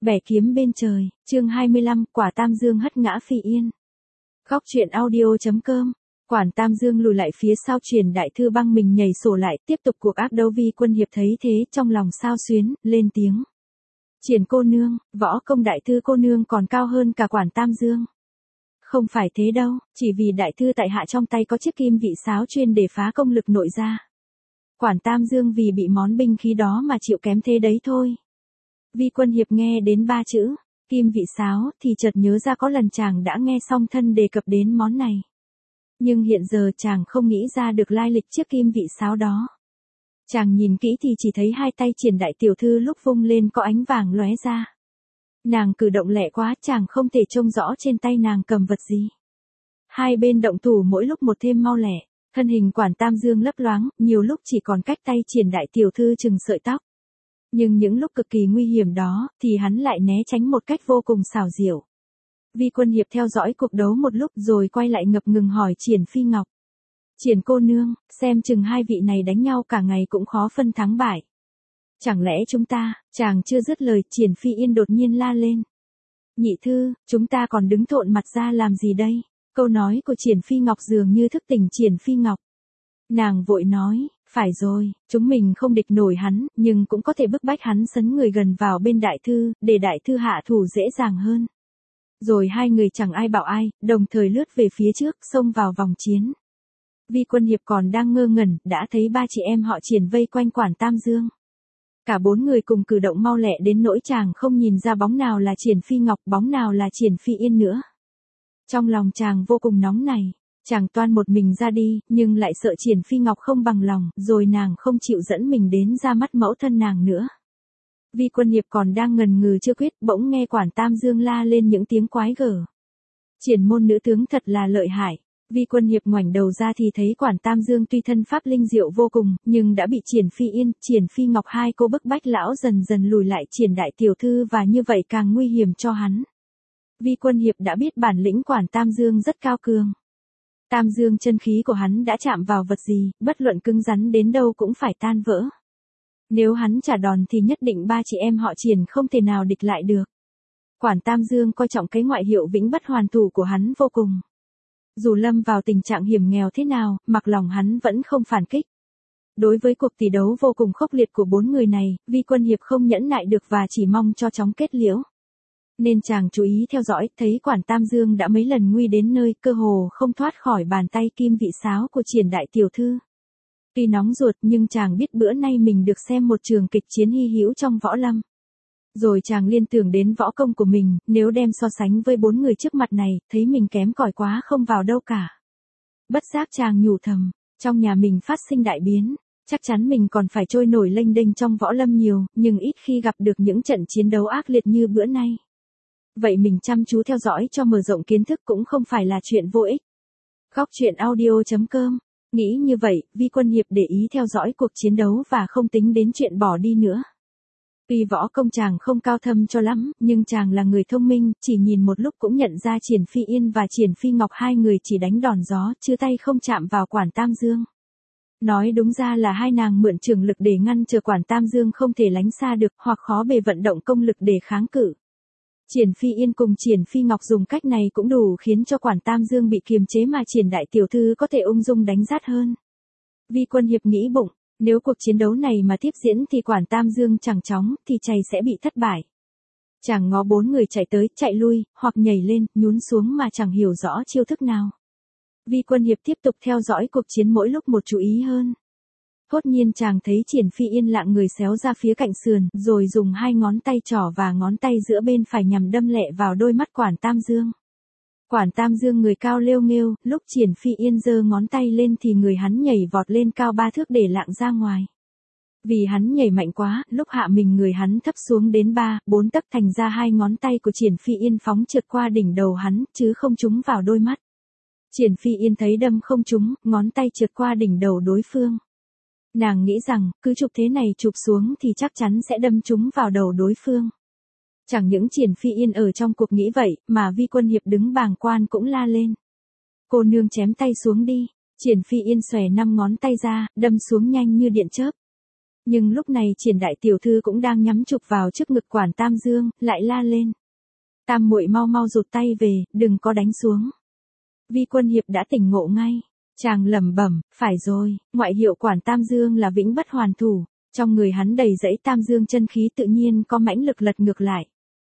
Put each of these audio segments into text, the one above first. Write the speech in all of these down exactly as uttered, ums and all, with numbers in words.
Bẻ kiếm bên trời, chương hai mươi lăm, quả Tam Dương hất ngã Phi Yên. Góc truyện audio chấm com. Quản Tam Dương lùi lại phía sau, truyền đại thư băng mình nhảy sổ lại, tiếp tục cuộc ác đấu. Vi Quân Hiệp thấy thế, trong lòng xao xuyến, lên tiếng. Triển cô nương, võ công đại thư cô nương còn cao hơn cả Quản Tam Dương. Không phải thế đâu, chỉ vì đại thư tại hạ trong tay có chiếc kim vị sáo chuyên để phá công lực nội gia. Quản Tam Dương vì bị món binh khí đó mà chịu kém thế đấy thôi. Vi Quân Hiệp nghe đến ba chữ kim vị sáo thì chợt nhớ ra có lần chàng đã nghe song thân đề cập đến món này. Nhưng hiện giờ chàng không nghĩ ra được lai lịch chiếc kim vị sáo đó. Chàng nhìn kỹ thì chỉ thấy hai tay Triển đại tiểu thư lúc vung lên có ánh vàng lóe ra. Nàng cử động lẹ quá, chàng không thể trông rõ trên tay nàng cầm vật gì. Hai bên động thủ mỗi lúc một thêm mau lẹ, thân hình Quản Tam Dương lấp loáng, nhiều lúc chỉ còn cách tay Triển đại tiểu thư chừng sợi tóc. Nhưng những lúc cực kỳ nguy hiểm đó, thì hắn lại né tránh một cách vô cùng xảo diệu. Vi Quân Hiệp theo dõi cuộc đấu một lúc rồi quay lại ngập ngừng hỏi Triển Phi Ngọc. Triển cô nương, xem chừng hai vị này đánh nhau cả ngày cũng khó phân thắng bại. Chẳng lẽ chúng ta, chàng chưa dứt lời, Triển Phi Yên đột nhiên la lên. Nhị thư, chúng ta còn đứng thộn mặt ra làm gì đây? Câu nói của Triển Phi Ngọc dường như thức tỉnh Triển Phi Ngọc. Nàng vội nói, phải rồi, chúng mình không địch nổi hắn, nhưng cũng có thể bức bách hắn sấn người gần vào bên đại thư, để đại thư hạ thủ dễ dàng hơn. Rồi hai người chẳng ai bảo ai, đồng thời lướt về phía trước, xông vào vòng chiến. Vi Quân Hiệp còn đang ngơ ngẩn, đã thấy ba chị em họ Triển vây quanh Quản Tam Dương. Cả bốn người cùng cử động mau lẹ đến nỗi chàng không nhìn ra bóng nào là Triển Phi Ngọc, bóng nào là Triển Phi Yên nữa. Trong lòng chàng vô cùng nóng này. Chàng toan một mình ra đi, nhưng lại sợ Triển Phi Ngọc không bằng lòng, rồi nàng không chịu dẫn mình đến ra mắt mẫu thân nàng nữa. Vi Quân Hiệp còn đang ngần ngừ chưa quyết, bỗng nghe Quản Tam Dương la lên những tiếng quái gở. Triển môn nữ tướng thật là lợi hại. Vi Quân Hiệp ngoảnh đầu ra thì thấy Quản Tam Dương tuy thân pháp linh diệu vô cùng, nhưng đã bị Triển Phi Yên, Triển Phi Ngọc hai cô bức bách lão dần dần lùi lại Triển đại tiểu thư, và như vậy càng nguy hiểm cho hắn. Vi Quân Hiệp đã biết bản lĩnh Quản Tam Dương rất cao cường. Tam Dương chân khí của hắn đã chạm vào vật gì, bất luận cứng rắn đến đâu cũng phải tan vỡ. Nếu hắn trả đòn thì nhất định ba chị em họ Triển không thể nào địch lại được. Quản Tam Dương coi trọng cái ngoại hiệu vĩnh bất hoàn thủ của hắn vô cùng. Dù lâm vào tình trạng hiểm nghèo thế nào, mặc lòng hắn vẫn không phản kích. Đối với cuộc tỷ đấu vô cùng khốc liệt của bốn người này, Vi Quân Hiệp không nhẫn nại được và chỉ mong cho chóng kết liễu. Nên chàng chú ý theo dõi, thấy Quản Tam Dương đã mấy lần nguy đến nơi, cơ hồ không thoát khỏi bàn tay kim vị sáo của Triển đại tiểu thư. Tuy nóng ruột nhưng chàng biết bữa nay mình được xem một trường kịch chiến hy hữu trong võ lâm. Rồi chàng liên tưởng đến võ công của mình, nếu đem so sánh với bốn người trước mặt này, thấy mình kém cỏi quá không vào đâu cả. Bất giác chàng nhủ thầm, trong nhà mình phát sinh đại biến, chắc chắn mình còn phải trôi nổi lênh đênh trong võ lâm nhiều, nhưng ít khi gặp được những trận chiến đấu ác liệt như bữa nay. Vậy mình chăm chú theo dõi cho mở rộng kiến thức cũng không phải là chuyện vô ích. Góc truyện audio chấm com. Nghĩ như vậy, Vi Quân Hiệp để ý theo dõi cuộc chiến đấu và không tính đến chuyện bỏ đi nữa. Tuy võ công chàng không cao thâm cho lắm, nhưng chàng là người thông minh, chỉ nhìn một lúc cũng nhận ra Triển Phi Yên và Triển Phi Ngọc hai người chỉ đánh đòn gió, chứ tay không chạm vào Quản Tam Dương. Nói đúng ra là hai nàng mượn trường lực để ngăn chờ Quản Tam Dương không thể lánh xa được, hoặc khó bề vận động công lực để kháng cự. Triển Phi Yên cùng Triển Phi Ngọc dùng cách này cũng đủ khiến cho Quản Tam Dương bị kiềm chế mà Triển đại tiểu thư có thể ung dung đánh rát hơn. Vi Quân Hiệp nghĩ bụng, nếu cuộc chiến đấu này mà tiếp diễn thì Quản Tam Dương chẳng chóng thì chày sẽ bị thất bại. Chàng ngó bốn người chạy tới, chạy lui, hoặc nhảy lên, nhún xuống mà chẳng hiểu rõ chiêu thức nào. Vi Quân Hiệp tiếp tục theo dõi cuộc chiến mỗi lúc một chú ý hơn. Thốt nhiên chàng thấy Triển Phi Yên lạng người xéo ra phía cạnh sườn, rồi dùng hai ngón tay trỏ và ngón tay giữa bên phải nhằm đâm lẹ vào đôi mắt Quản Tam Dương. Quản Tam Dương người cao lêu nghêu, lúc Triển Phi Yên giơ ngón tay lên thì người hắn nhảy vọt lên cao ba thước để lạng ra ngoài. Vì hắn nhảy mạnh quá, lúc hạ mình người hắn thấp xuống đến ba, bốn tấc, thành ra hai ngón tay của Triển Phi Yên phóng trượt qua đỉnh đầu hắn, chứ không trúng vào đôi mắt. Triển Phi Yên thấy đâm không trúng, ngón tay trượt qua đỉnh đầu đối phương. Nàng nghĩ rằng, cứ chụp thế này chụp xuống thì chắc chắn sẽ đâm trúng vào đầu đối phương. Chẳng những Triển Phi Yên ở trong cuộc nghĩ vậy, mà Vi Quân Hiệp đứng bàng quan cũng la lên. Cô nương chém tay xuống đi. Triển Phi Yên xòe năm ngón tay ra, đâm xuống nhanh như điện chớp. Nhưng lúc này Triển đại tiểu thư cũng đang nhắm chụp vào trước ngực Quản Tam Dương, lại la lên. Tam muội mau mau rụt tay về, đừng có đánh xuống. Vi Quân Hiệp đã tỉnh ngộ ngay. Chàng lẩm bẩm, phải rồi, ngoại hiệu Quản Tam Dương là vĩnh bất hoàn thủ. Trong người hắn đầy dẫy Tam Dương chân khí tự nhiên có mãnh lực lật ngược lại.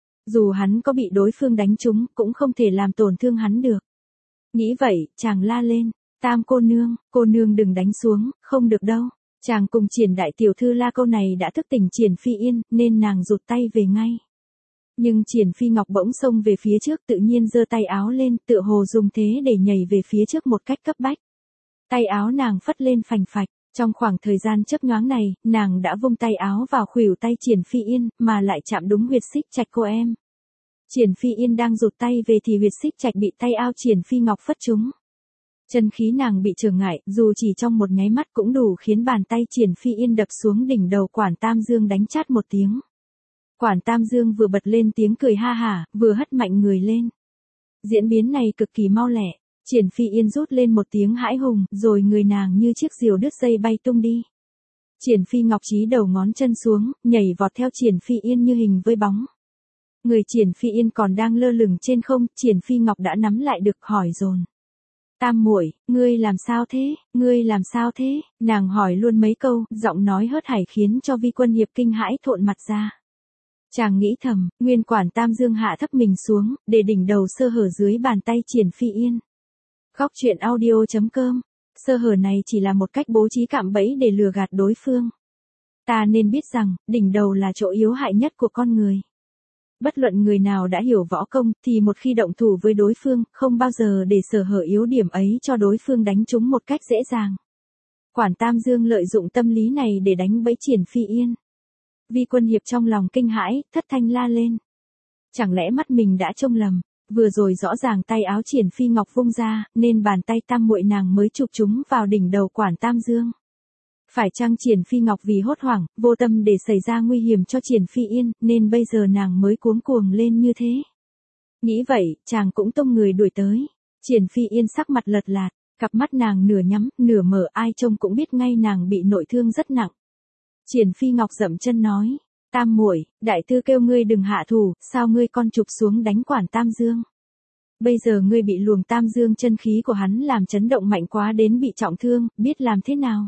Dù hắn có bị đối phương đánh trúng, cũng không thể làm tổn thương hắn được. Nghĩ vậy, chàng la lên. Tam cô nương, cô nương đừng đánh xuống, không được đâu. Chàng cùng Triển đại tiểu thư la câu này đã thức tỉnh Triển Phi Yên, nên nàng rụt tay về ngay. Nhưng Triển Phi Ngọc bỗng xông về phía trước tự nhiên giơ tay áo lên, tựa hồ dùng thế để nhảy về phía trước một cách cấp bách. Tay áo nàng phất lên phành phạch, trong khoảng thời gian chớp nhoáng này, nàng đã vung tay áo vào khuỷu tay Triển Phi Yên, mà lại chạm đúng huyệt xích trạch cô em. Triển Phi Yên đang rụt tay về thì huyệt xích trạch bị tay áo Triển Phi Ngọc phất trúng. Chân khí nàng bị trở ngại, dù chỉ trong một nháy mắt cũng đủ khiến bàn tay Triển Phi Yên đập xuống đỉnh đầu Quản Tam Dương đánh chát một tiếng. Quản Tam Dương vừa bật lên tiếng cười ha hả, vừa hất mạnh người lên. Diễn biến này cực kỳ mau lẹ, Triển Phi Yên rút lên một tiếng hãi hùng, rồi người nàng như chiếc diều đứt dây bay tung đi. Triển Phi Ngọc chí đầu ngón chân xuống, nhảy vọt theo Triển Phi Yên như hình với bóng. Người Triển Phi Yên còn đang lơ lửng trên không, Triển Phi Ngọc đã nắm lại được hỏi dồn. Tam muội, ngươi làm sao thế, ngươi làm sao thế, nàng hỏi luôn mấy câu, giọng nói hớt hải khiến cho Vi Quân Hiệp kinh hãi thộn mặt ra. Chàng nghĩ thầm, nguyên Quản Tam Dương hạ thấp mình xuống, để đỉnh đầu sơ hở dưới bàn tay Triển Phi Yên. Góc truyện audio chấm com, sơ hở này chỉ là một cách bố trí cạm bẫy để lừa gạt đối phương. Ta nên biết rằng, đỉnh đầu là chỗ yếu hại nhất của con người. Bất luận người nào đã hiểu võ công, thì một khi động thủ với đối phương, không bao giờ để sở hở yếu điểm ấy cho đối phương đánh trúng một cách dễ dàng. Quản Tam Dương lợi dụng tâm lý này để đánh bẫy Triển Phi Yên. Vi Quân Hiệp trong lòng kinh hãi, thất thanh la lên. Chẳng lẽ mắt mình đã trông lầm, vừa rồi rõ ràng tay áo Triển Phi Ngọc vung ra, nên bàn tay tam muội nàng mới chụp chúng vào đỉnh đầu Quản Tam Dương. Phải chăng Triển Phi Ngọc vì hốt hoảng, vô tâm để xảy ra nguy hiểm cho Triển Phi Yên, nên bây giờ nàng mới cuống cuồng lên như thế. Nghĩ vậy, chàng cũng tung người đuổi tới. Triển Phi Yên sắc mặt lật lạt, cặp mắt nàng nửa nhắm, nửa mở, ai trông cũng biết ngay nàng bị nội thương rất nặng. Triển Phi Ngọc dậm chân nói, Tam muội, đại thư kêu ngươi đừng hạ thủ, sao ngươi con chụp xuống đánh Quản Tam Dương. Bây giờ ngươi bị luồng Tam Dương chân khí của hắn làm chấn động mạnh quá đến bị trọng thương, biết làm thế nào?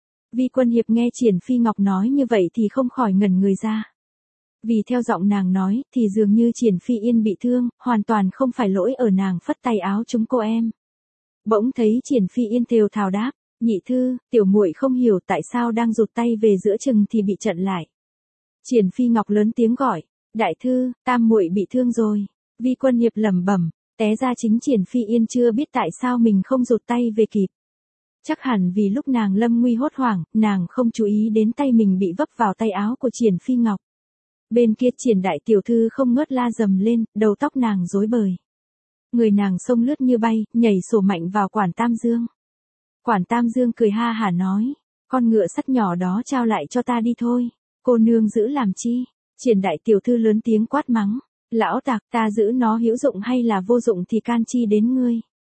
Vi Quân Hiệp nghe Triển Phi Ngọc nói như vậy thì không khỏi ngẩn người ra. Vì theo giọng nàng nói, thì dường như Triển Phi Yên bị thương, hoàn toàn không phải lỗi ở nàng phất tay áo chúng cô em. Bỗng thấy Triển Phi Yên thều thào đáp, nhị thư, tiểu muội không hiểu tại sao đang rụt tay về giữa chừng thì bị chặn lại. Triển Phi Ngọc lớn tiếng gọi, đại thư, tam muội bị thương rồi. Vi Quân Hiệp lẩm bẩm, té ra chính Triển Phi Yên chưa biết tại sao mình không rụt tay về kịp. Chắc hẳn vì lúc nàng lâm nguy hốt hoảng, nàng không chú ý đến tay mình bị vấp vào tay áo của Triển Phi Ngọc. Bên kia Triển đại tiểu thư không ngớt la dầm lên, đầu tóc nàng rối bời. Người nàng xông lướt như bay, nhảy sổ mạnh vào Quản Tam Dương. Quản Tam Dương cười ha hả nói, con ngựa sắt nhỏ đó trao lại cho ta đi thôi, cô nương giữ làm chi? Triển đại tiểu thư lớn tiếng quát mắng, lão tặc, ta giữ nó hữu dụng hay là vô dụng thì can chi đến ngươi.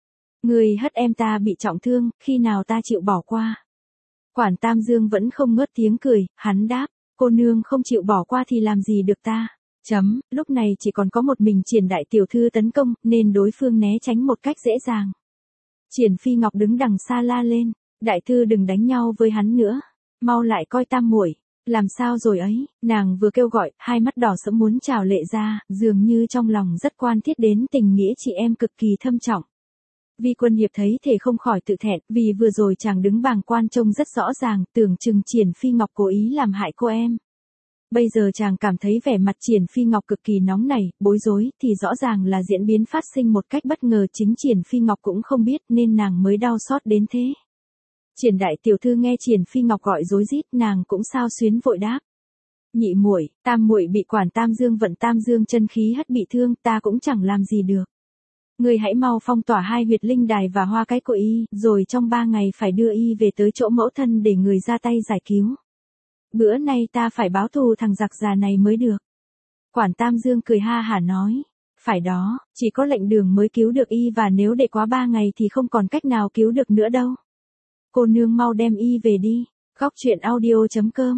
Ngươi hất em ta bị trọng thương, khi nào ta chịu bỏ qua? Quản Tam Dương vẫn không ngớt tiếng cười, hắn đáp, cô nương không chịu bỏ qua thì làm gì được ta? Chấm, lúc này chỉ còn có một mình Triển đại tiểu thư tấn công, nên đối phương né tránh một cách dễ dàng. Triển Phi Ngọc đứng đằng xa la lên, đại thư đừng đánh nhau với hắn nữa, mau lại coi tam muội, làm sao rồi ấy, nàng vừa kêu gọi, hai mắt đỏ sẫm muốn trào lệ ra, dường như trong lòng rất quan thiết đến tình nghĩa chị em cực kỳ thâm trọng. Vi Quân Hiệp thấy thể không khỏi tự thẹn, vì vừa rồi chàng đứng bàng quan trông rất rõ ràng, tưởng chừng Triển Phi Ngọc cố ý làm hại cô em. Bây giờ chàng cảm thấy vẻ mặt Triển Phi Ngọc cực kỳ nóng nảy, bối rối, thì rõ ràng là diễn biến phát sinh một cách bất ngờ, chính Triển Phi Ngọc cũng không biết nên nàng mới đau xót đến thế. Triển đại tiểu thư nghe Triển Phi Ngọc gọi rối rít, nàng cũng xao xuyến vội đáp. Nhị muội, tam muội bị Quản Tam Dương vận Tam Dương chân khí hất bị thương, ta cũng chẳng làm gì được. Ngươi hãy mau phong tỏa hai huyệt linh đài và hoa cái của y, rồi trong ba ngày phải đưa y về tới chỗ mẫu thân để người ra tay giải cứu. Bữa nay ta phải báo thù thằng giặc già này mới được. Quản Tam Dương cười ha hả nói, phải đó, chỉ có lệnh đường mới cứu được y và nếu để quá ba ngày thì không còn cách nào cứu được nữa đâu. Cô nương mau đem y về đi. Góc truyện audio chấm com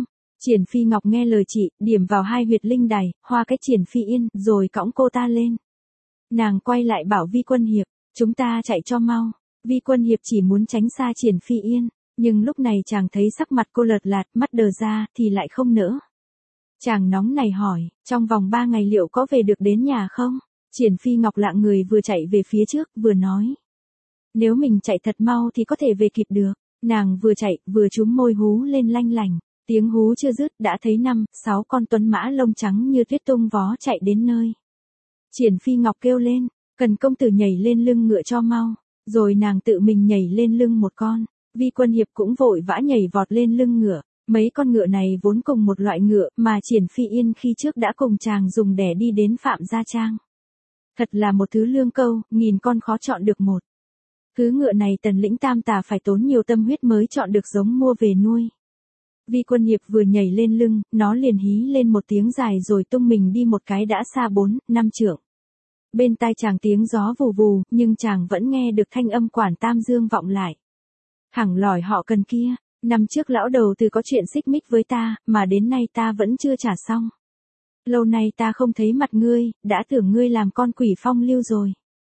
Triển Phi Ngọc nghe lời chị, điểm vào hai huyệt linh đài, hoa cái Triển Phi Yên, rồi cõng cô ta lên. Nàng quay lại bảo Vi Quân Hiệp, chúng ta chạy cho mau. Vi Quân Hiệp chỉ muốn tránh xa Triển Phi Yên, nhưng lúc này chàng thấy sắc mặt cô lợt lạt, mắt đờ ra, thì lại không nỡ. Chàng nóng này hỏi, trong vòng ba ngày liệu có về được đến nhà không? Triển Phi Ngọc lạng người vừa chạy về phía trước, vừa nói. Nếu mình chạy thật mau thì có thể về kịp được. Nàng vừa chạy, vừa chúm môi hú lên lanh lành. Tiếng hú chưa dứt đã thấy năm, sáu con tuấn mã lông trắng như tuyết tung vó chạy đến nơi. Triển Phi Ngọc kêu lên, cần công tử nhảy lên lưng ngựa cho mau. Rồi nàng tự mình nhảy lên lưng một con. Vi Quân Hiệp cũng vội vã nhảy vọt lên lưng ngựa. Mấy con ngựa này vốn cùng một loại ngựa mà Triển Phi Yên khi trước đã cùng chàng dùng để đi đến Phạm Gia Trang. Thật là một thứ lương câu, nghìn con khó chọn được một. Thứ ngựa này Tần Lĩnh Tam Tà phải tốn nhiều tâm huyết mới chọn được giống mua về nuôi. Vi Quân Hiệp vừa nhảy lên lưng, nó liền hí lên một tiếng dài rồi tung mình đi một cái đã xa bốn, năm trượng. Bên tai chàng tiếng gió vù vù, nhưng chàng vẫn nghe được thanh âm Quản Tam Dương vọng lại. Hẳng lỏi họ cần kia, năm trước lão đầu từ có chuyện xích mích với ta, mà đến nay ta vẫn chưa trả xong. Lâu nay ta không thấy mặt ngươi, đã tưởng ngươi làm con quỷ phong lưu rồi.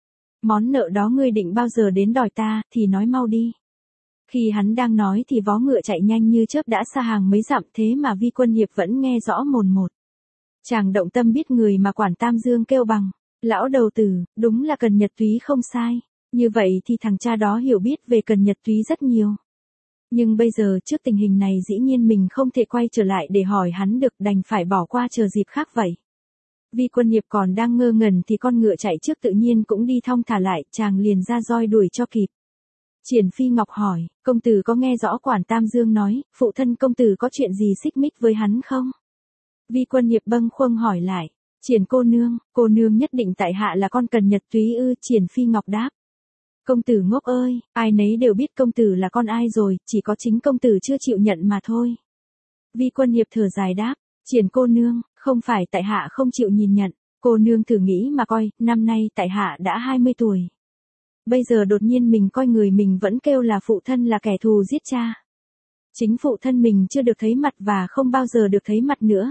Món nợ đó ngươi định bao giờ đến đòi ta, thì nói mau đi. Khi hắn đang nói thì vó ngựa chạy nhanh như chớp đã xa hàng mấy dặm, thế mà Vi Quân Hiệp vẫn nghe rõ mồn một. Chàng động tâm biết người mà Quản Tam Dương kêu bằng, lão đầu tử, đúng là Cần Nhật Túy không sai. Như vậy thì thằng cha đó hiểu biết về Cần Nhật Túy rất nhiều. Nhưng bây giờ trước tình hình này dĩ nhiên mình không thể quay trở lại để hỏi hắn được, đành phải bỏ qua chờ dịp khác vậy. Vi Quân Hiệp còn đang ngơ ngẩn thì con ngựa chạy trước tự nhiên cũng đi thong thả lại, chàng liền ra roi đuổi cho kịp. Triển Phi Ngọc hỏi, công tử có nghe rõ Quản Tam Dương nói, phụ thân công tử có chuyện gì xích mích với hắn không? Vi Quân Hiệp bâng khuâng hỏi lại, Triển cô nương, cô nương nhất định tại hạ là con Cần Nhật Túy ư? Triển Phi Ngọc đáp. Công tử ngốc ơi, ai nấy đều biết công tử là con ai rồi, chỉ có chính công tử chưa chịu nhận mà thôi. Vi Quân Hiệp thở dài đáp, Triển cô nương, không phải tại hạ không chịu nhìn nhận, cô nương thử nghĩ mà coi, năm nay tại hạ đã hai mươi tuổi. Bây giờ đột nhiên mình coi người mình vẫn kêu là phụ thân là kẻ thù giết cha. Chính phụ thân mình chưa được thấy mặt và không bao giờ được thấy mặt nữa.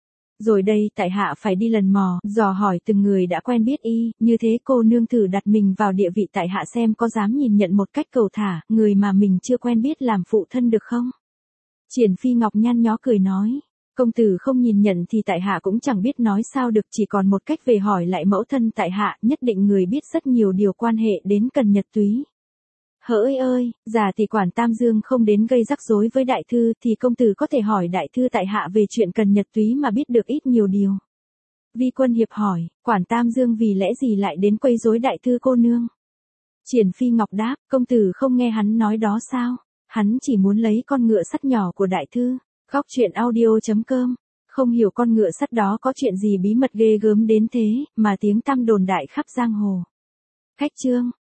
Rồi đây tại hạ phải đi lần mò, dò hỏi từng người đã quen biết y, như thế cô nương thử đặt mình vào địa vị tại hạ xem có dám nhìn nhận một cách cầu thả, người mà mình chưa quen biết làm phụ thân được không? Triển Phi Ngọc nhăn nhó cười nói, công tử không nhìn nhận thì tại hạ cũng chẳng biết nói sao được, chỉ còn một cách về hỏi lại mẫu thân tại hạ, nhất định người biết rất nhiều điều quan hệ đến Cần Nhật Túy. Hỡi ơi, già thì Quản Tam Dương không đến gây rắc rối với đại thư thì công tử có thể hỏi đại thư tại hạ về chuyện Cần Nhật Túy mà biết được ít nhiều điều. Vi Quân Hiệp hỏi, Quản Tam Dương vì lẽ gì lại đến quấy rối đại thư cô nương? Triển Phi Ngọc đáp, công tử không nghe hắn nói đó sao? Hắn chỉ muốn lấy con ngựa sắt nhỏ của đại thư. Góc truyện audio chấm com. Không hiểu con ngựa sắt đó có chuyện gì bí mật ghê gớm đến thế, mà tiếng tăm đồn đại khắp giang hồ. Khách chương.